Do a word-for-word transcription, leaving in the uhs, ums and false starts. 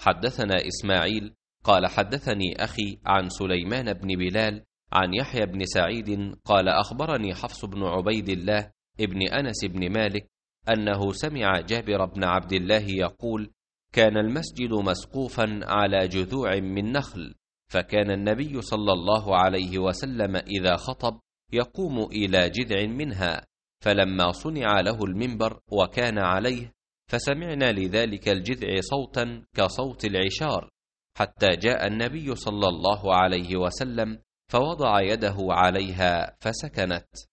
حدثنا إسماعيل قال حدثني أخي عن سليمان بن بلال عن يحيى بن سعيد قال أخبرني حفص بن عبيد الله ابن أنس بن مالك أنه سمع جابر بن عبد الله يقول: كان المسجد مسقوفا على جذوع من نخل، فكان النبي صلى الله عليه وسلم إذا خطب يقوم إلى جذع منها، فلما صنع له المنبر وكان عليه فسمعنا لذلك الجذع صوتا كصوت العشار، حتى جاء النبي صلى الله عليه وسلم فوضع يده عليها فسكنت.